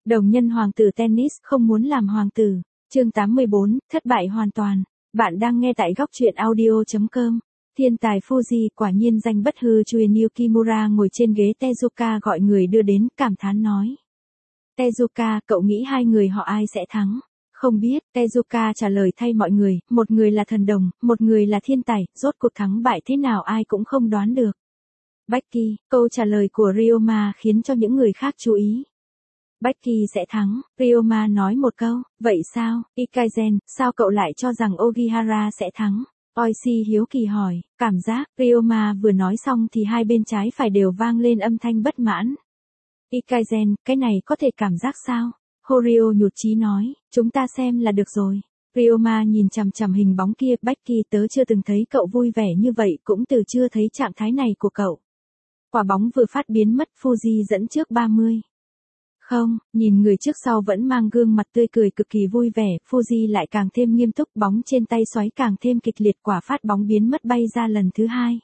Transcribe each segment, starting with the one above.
Đồng nhân hoàng tử tennis không muốn làm hoàng tử. Chương 84, thất bại hoàn toàn. Bạn đang nghe tại góc truyện audio.com. Thiên tài Fuji quả nhiên danh bất hư. Chuyen Yukimura ngồi trên ghế Tezuka gọi người đưa đến, cảm thán nói. Tezuka, cậu nghĩ hai người họ ai sẽ thắng? Không biết, Tezuka trả lời thay mọi người, một người là thần đồng, một người là thiên tài, rốt cuộc thắng bại thế nào ai cũng không đoán được. Becky, câu trả lời của Ryoma khiến cho những người khác chú ý. Becky sẽ thắng, Ryoma nói một câu, vậy sao, Ikaizen, sao cậu lại cho rằng Ogihara sẽ thắng? Oishi hiếu kỳ hỏi, cảm giác, Ryoma vừa nói xong thì hai bên trái phải đều vang lên âm thanh bất mãn. Ikaizen, cái này có thể cảm giác sao? Horio nhụt chí nói, chúng ta xem là được rồi. Ryoma nhìn chằm chằm hình bóng kia, Becky tớ chưa từng thấy cậu vui vẻ như vậy, cũng từ chưa thấy trạng thái này của cậu. Quả bóng vừa phát biến mất, Fuji dẫn trước 30. Không, nhìn người trước sau vẫn mang gương mặt tươi cười cực kỳ vui vẻ, Fuji lại càng thêm nghiêm túc, bóng trên tay xoáy càng thêm kịch liệt, quả phát bóng biến mất bay ra lần thứ hai.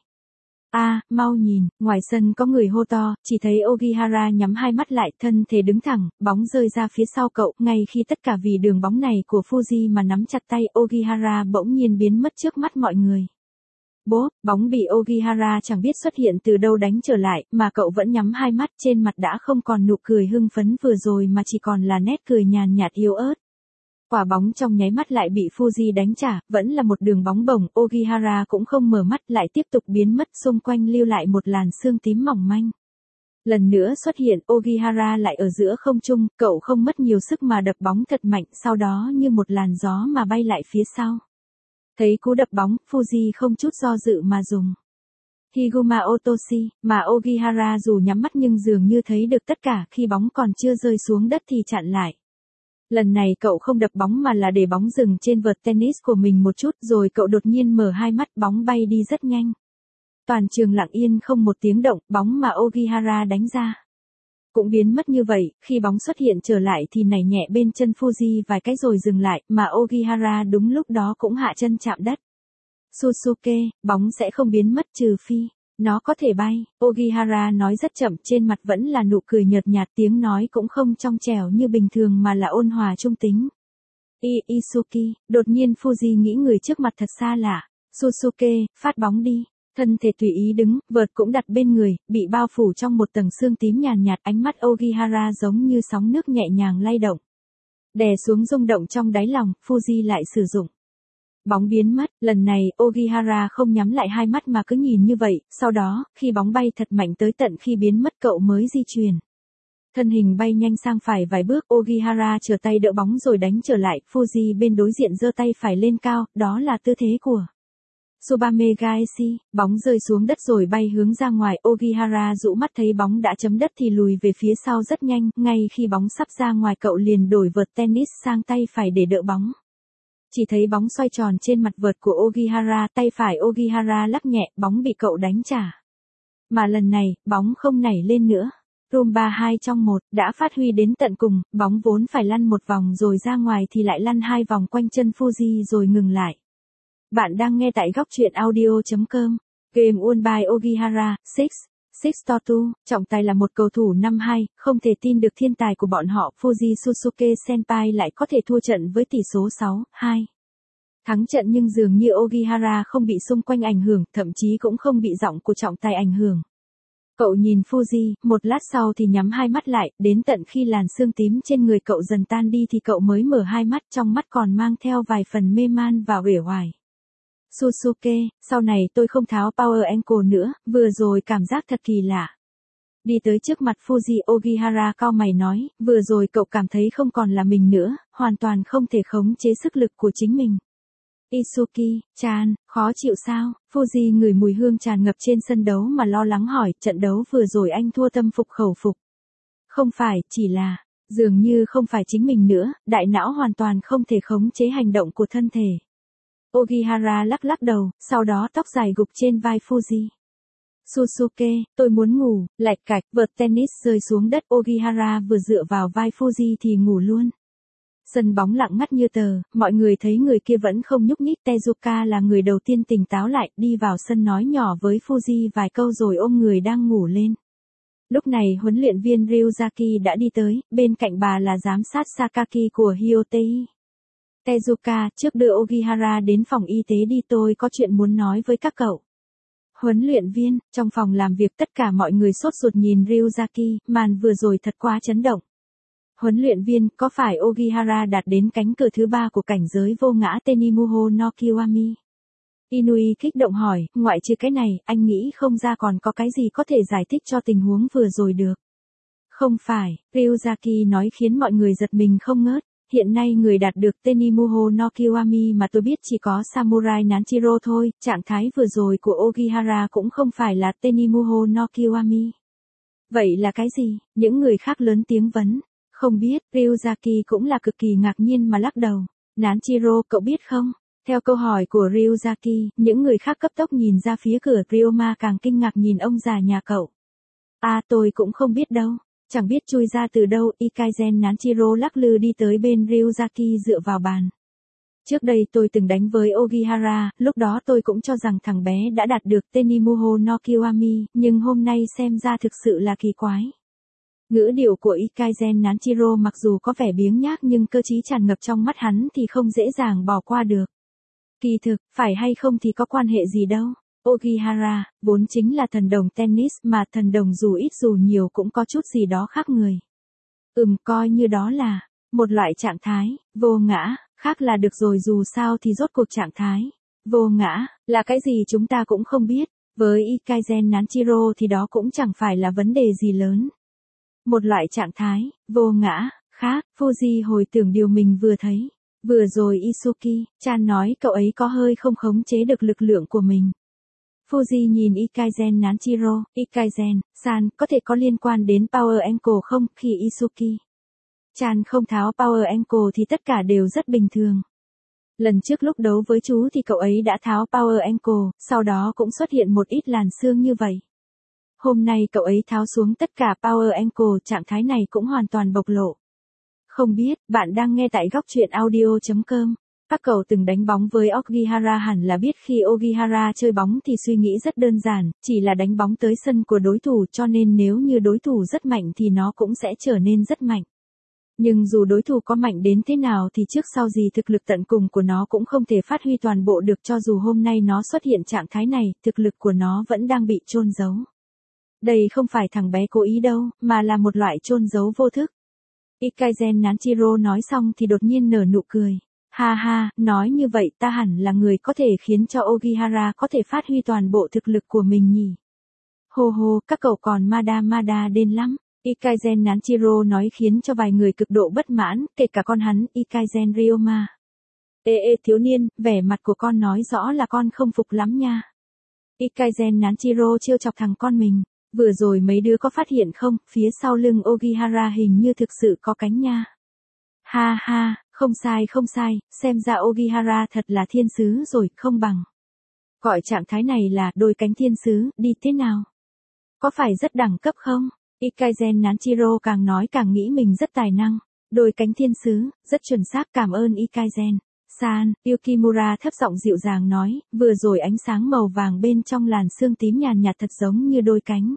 Mau nhìn, ngoài sân có người hô to, chỉ thấy Ogihara nhắm hai mắt lại, thân thể đứng thẳng, bóng rơi ra phía sau cậu, ngay khi tất cả vì đường bóng này của Fuji mà nắm chặt tay, Ogihara bỗng nhiên biến mất trước mắt mọi người. Bóng bị Ogihara chẳng biết xuất hiện từ đâu đánh trở lại, mà cậu vẫn nhắm hai mắt, trên mặt đã không còn nụ cười hưng phấn vừa rồi mà chỉ còn là nét cười nhàn nhạt yếu ớt. Quả bóng trong nháy mắt lại bị Fuji đánh trả, vẫn là một đường bóng bổng, Ogihara cũng không mở mắt lại tiếp tục biến mất, xung quanh lưu lại một làn sương tím mỏng manh. Lần nữa xuất hiện, Ogihara lại ở giữa không trung, cậu không mất nhiều sức mà đập bóng thật mạnh, sau đó như một làn gió mà bay lại phía sau. Thấy cú đập bóng, Fuji không chút do dự mà dùng Higuma Otoshi, mà Ogihara dù nhắm mắt nhưng dường như thấy được tất cả, khi bóng còn chưa rơi xuống đất thì chặn lại. Lần này cậu không đập bóng mà là để bóng dừng trên vợt tennis của mình một chút, rồi cậu đột nhiên mở hai mắt, bóng bay đi rất nhanh. Toàn trường lặng yên không một tiếng động, bóng mà Ogihara đánh ra cũng biến mất như vậy, khi bóng xuất hiện trở lại thì nảy nhẹ bên chân Fuji vài cái rồi dừng lại, mà Ogihara đúng lúc đó cũng hạ chân chạm đất. Susuke, bóng sẽ không biến mất trừ phi nó có thể bay, Ogihara nói rất chậm, trên mặt vẫn là nụ cười nhợt nhạt, tiếng nói cũng không trong trẻo như bình thường mà là ôn hòa trung tính. Isuki, đột nhiên Fuji nghĩ người trước mặt thật xa lạ. Susuke, phát bóng đi. Thân thể tùy ý đứng, vợt cũng đặt bên người, bị bao phủ trong một tầng sương tím nhàn nhạt, ánh mắt Ogihara giống như sóng nước nhẹ nhàng lay động. Đè xuống rung động trong đáy lòng, Fuji lại sử dụng. Bóng biến mất, lần này Ogihara không nhắm lại hai mắt mà cứ nhìn như vậy, sau đó, khi bóng bay thật mạnh tới tận khi biến mất cậu mới di chuyển. Thân hình bay nhanh sang phải vài bước, Ogihara trở tay đỡ bóng rồi đánh trở lại, Fuji bên đối diện giơ tay phải lên cao, đó là tư thế của Tsubame Gaeshi, bóng rơi xuống đất rồi bay hướng ra ngoài, Ogihara dụ mắt thấy bóng đã chấm đất thì lùi về phía sau rất nhanh, ngay khi bóng sắp ra ngoài cậu liền đổi vợt tennis sang tay phải để đỡ bóng. Chỉ thấy bóng xoay tròn trên mặt vợt của Ogihara, tay phải Ogihara lắc nhẹ, bóng bị cậu đánh trả. Mà lần này, bóng không nảy lên nữa. Rumba 2 trong 1, đã phát huy đến tận cùng, bóng vốn phải lăn một vòng rồi ra ngoài thì lại lăn hai vòng quanh chân Fuji rồi ngừng lại. Bạn đang nghe tại góc truyện audio.com. Game Won by Ogihara, 6 to 2, trọng tài là một cầu thủ năm 2, không thể tin được thiên tài của bọn họ Fuji Susuke Senpai lại có thể thua trận với tỷ số 6-2. Thắng trận nhưng dường như Ogihara không bị xung quanh ảnh hưởng, thậm chí cũng không bị giọng của trọng tài ảnh hưởng. Cậu nhìn Fuji, một lát sau thì nhắm hai mắt lại, đến tận khi làn sương tím trên người cậu dần tan đi thì cậu mới mở hai mắt, trong mắt còn mang theo vài phần mê man và uể oải. Susuke, sau này tôi không tháo Power Ankle nữa, vừa rồi cảm giác thật kỳ lạ. Đi tới trước mặt Fuji, Ogihara cau mày nói, vừa rồi cậu cảm thấy không còn là mình nữa, hoàn toàn không thể khống chế sức lực của chính mình. Isuki-chan, khó chịu sao? Fuji ngửi mùi hương tràn ngập trên sân đấu mà lo lắng hỏi, trận đấu vừa rồi anh thua tâm phục khẩu phục. Không phải, chỉ là, dường như không phải chính mình nữa, đại não hoàn toàn không thể khống chế hành động của thân thể. Ogihara lắc lắc đầu, sau đó tóc dài gục trên vai Fuji. Susuke, tôi muốn ngủ, lạch cạch, vợt tennis rơi xuống đất, Ogihara vừa dựa vào vai Fuji thì ngủ luôn. Sân bóng lặng ngắt như tờ, mọi người thấy người kia vẫn không nhúc nhích, Tezuka là người đầu tiên tỉnh táo lại, đi vào sân nói nhỏ với Fuji vài câu rồi ôm người đang ngủ lên. Lúc này huấn luyện viên Ryuzaki đã đi tới, bên cạnh bà là giám sát Sakaki của Hyotei. Tezuka, trước đưa Ogihara đến phòng y tế đi, tôi có chuyện muốn nói với các cậu. Huấn luyện viên, trong phòng làm việc tất cả mọi người sốt ruột nhìn Ryuzaki, màn vừa rồi thật quá chấn động. Huấn luyện viên, có phải Ogihara đạt đến cánh cửa thứ 3 của cảnh giới vô ngã Tenimuho no Kiwami? Inui kích động hỏi, ngoại trừ cái này, anh nghĩ không ra còn có cái gì có thể giải thích cho tình huống vừa rồi được. Không phải, Ryuzaki nói khiến mọi người giật mình không ngớt. Hiện nay người đạt được Tenimuho no Kiwami mà tôi biết chỉ có Samurai Nanjiro thôi, trạng thái vừa rồi của Ogihara cũng không phải là Tenimuho no Kiwami. Vậy là cái gì? Những người khác lớn tiếng vấn. Không biết, Ryuzaki cũng là cực kỳ ngạc nhiên mà lắc đầu. Nanjiro, cậu biết không? Theo câu hỏi của Ryuzaki, những người khác cấp tốc nhìn ra phía cửa, Ryoma càng kinh ngạc nhìn ông già nhà cậu. Tôi cũng không biết đâu. Chẳng biết chui ra từ đâu, Ikaizen Nanjiro lắc lư đi tới bên Ryuzaki dựa vào bàn. Trước đây tôi từng đánh với Ogihara, lúc đó tôi cũng cho rằng thằng bé đã đạt được Tenimuho no Kiwami, nhưng hôm nay xem ra thực sự là kỳ quái. Ngữ điệu của Ikaizen Nanjiro mặc dù có vẻ biếng nhác nhưng cơ trí tràn ngập trong mắt hắn thì không dễ dàng bỏ qua được. Kỳ thực, phải hay không thì có quan hệ gì đâu. Ogihara, vốn chính là thần đồng tennis mà thần đồng dù ít dù nhiều cũng có chút gì đó khác người. Coi như đó là một loại trạng thái, vô ngã, khác là được rồi, dù sao thì rốt cuộc trạng thái, vô ngã, là cái gì chúng ta cũng không biết, với Ikaizen Nanjiro thì đó cũng chẳng phải là vấn đề gì lớn. Một loại trạng thái, vô ngã, khác, Fuji hồi tưởng điều mình vừa thấy. Vừa rồi Isuki-chan nói cậu ấy có hơi không khống chế được lực lượng của mình. Fuji nhìn Ikaizen Nanjiro, Ikaizen-san, có thể có liên quan đến Power Ankle không? Khi Isuki-chan không tháo Power Ankle thì tất cả đều rất bình thường. Lần trước lúc đấu với chú thì cậu ấy đã tháo Power Ankle, sau đó cũng xuất hiện một ít làn xương như vậy. Hôm nay cậu ấy tháo xuống tất cả Power Ankle, trạng thái này cũng hoàn toàn bộc lộ. Không biết, bạn đang nghe tại góc truyện audio.com. Các cậu từng đánh bóng với Ogihara hẳn là biết khi Ogihara chơi bóng thì suy nghĩ rất đơn giản, chỉ là đánh bóng tới sân của đối thủ, cho nên nếu như đối thủ rất mạnh thì nó cũng sẽ trở nên rất mạnh. Nhưng dù đối thủ có mạnh đến thế nào thì trước sau gì thực lực tận cùng của nó cũng không thể phát huy toàn bộ được, cho dù hôm nay nó xuất hiện trạng thái này, thực lực của nó vẫn đang bị chôn giấu. Đây không phải thằng bé cố ý đâu, mà là một loại chôn giấu vô thức. Ikaizen Nanjiro nói xong thì đột nhiên nở nụ cười. Ha ha, nói như vậy ta hẳn là người có thể khiến cho Ogihara có thể phát huy toàn bộ thực lực của mình nhỉ. Hô hô, các cậu còn Mada đen lắm. Ikaizen Nanjiro nói khiến cho vài người cực độ bất mãn, kể cả con hắn, Ikaizen Ryoma. Thiếu niên, vẻ mặt của con nói rõ là con không phục lắm nha. Ikaizen Nanjiro trêu chọc thằng con mình. Vừa rồi mấy đứa có phát hiện không, phía sau lưng Ogihara hình như thực sự có cánh nha. Ha ha, không sai, xem ra Ogihara thật là thiên sứ rồi, không bằng. Gọi trạng thái này là đôi cánh thiên sứ, đi thế nào? Có phải rất đẳng cấp không? Ikaizen Nanjiro càng nói càng nghĩ mình rất tài năng. Đôi cánh thiên sứ, rất chuẩn xác, cảm ơn Ikaizen-san. Yukimura thấp giọng dịu dàng nói, vừa rồi ánh sáng màu vàng bên trong làn xương tím nhàn nhạt thật giống như đôi cánh.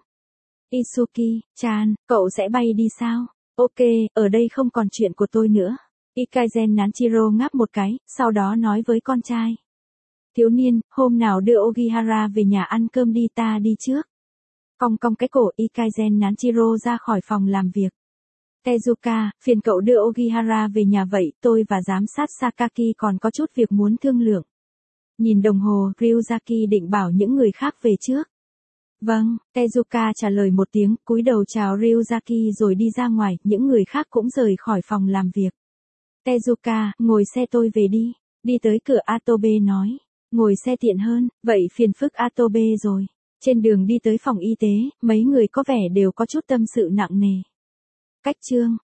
Isuki-chan, cậu sẽ bay đi sao? Ok, ở đây không còn chuyện của tôi nữa. Ikaizen Nanjiro ngáp một cái, sau đó nói với con trai. Thiếu niên, hôm nào đưa Ogihara về nhà ăn cơm đi, ta đi trước. Cong cong cái cổ, Ikaizen Nanjiro ra khỏi phòng làm việc. Tezuka, phiền cậu đưa Ogihara về nhà vậy, tôi và giám sát Sakaki còn có chút việc muốn thương lượng. Nhìn đồng hồ, Ryuzaki định bảo những người khác về trước. Vâng, Tezuka trả lời một tiếng, cúi đầu chào Ryuzaki rồi đi ra ngoài, những người khác cũng rời khỏi phòng làm việc. Tezuka, ngồi xe tôi về đi. Đi tới cửa Atobe nói. Ngồi xe tiện hơn, vậy phiền phức Atobe rồi. Trên đường đi tới phòng y tế, mấy người có vẻ đều có chút tâm sự nặng nề. Cách chương